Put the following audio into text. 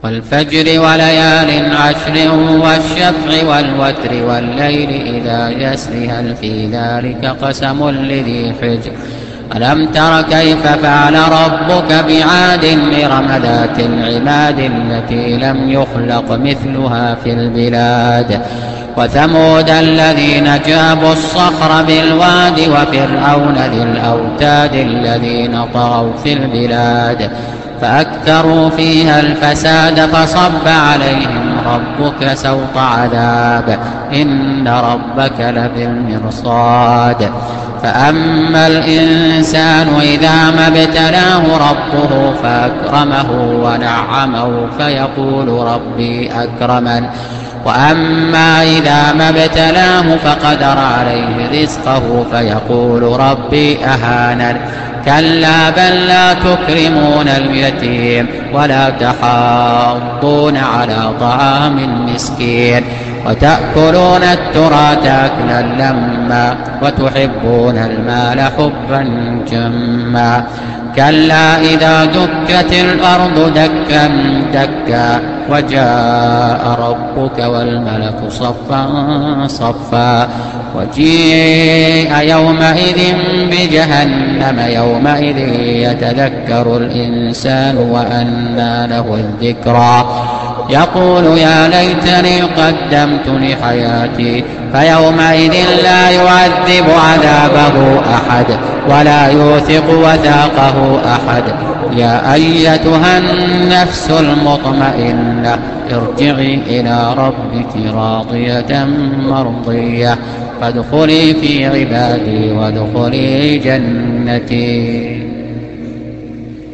والفجر وليال عشر والشفع والوتر والليل إذا يسر هل في ذلك قسم لذي حجر ألم تر كيف فعل ربك بعاد إرم ذات العماد التي لم يخلق مثلها في البلاد وثمود الذين جابوا الصخر بالواد وفرعون ذي الأوتاد الذين طغوا في البلاد فأكثروا فيها الفساد فصب عليهم ربك سوط عذاب إن ربك لبالمرصاد فأما الإنسان إذا ما ابتلاه ربه فأكرمه ونعمه فيقول ربي أكرمن وأما إذا ما ابتلاه فقدر عليه رزقه فيقول ربي أهانن كلا بل لا تكرمون اليتيم ولا تحاضون على طعام المسكين وتأكلون التراث أكلا لما وتحبون المال حبا جما كلا إذا دكت الأرض دكا دكا وجاء ربك والملك صفا صفا وجيء يومئذ بجهنم يومئذ يتذكر الإنسان وأنى له الذكرى يقول يا ليتني قدمت لحياتي فيومئذ لا يعذب عذابه أحد ولا يوثق وثاقه أحد يا أيتها النفس المطمئنة ارجعي إلى ربك راضية مرضية فادخلي في عبادي وادخلي جنتي.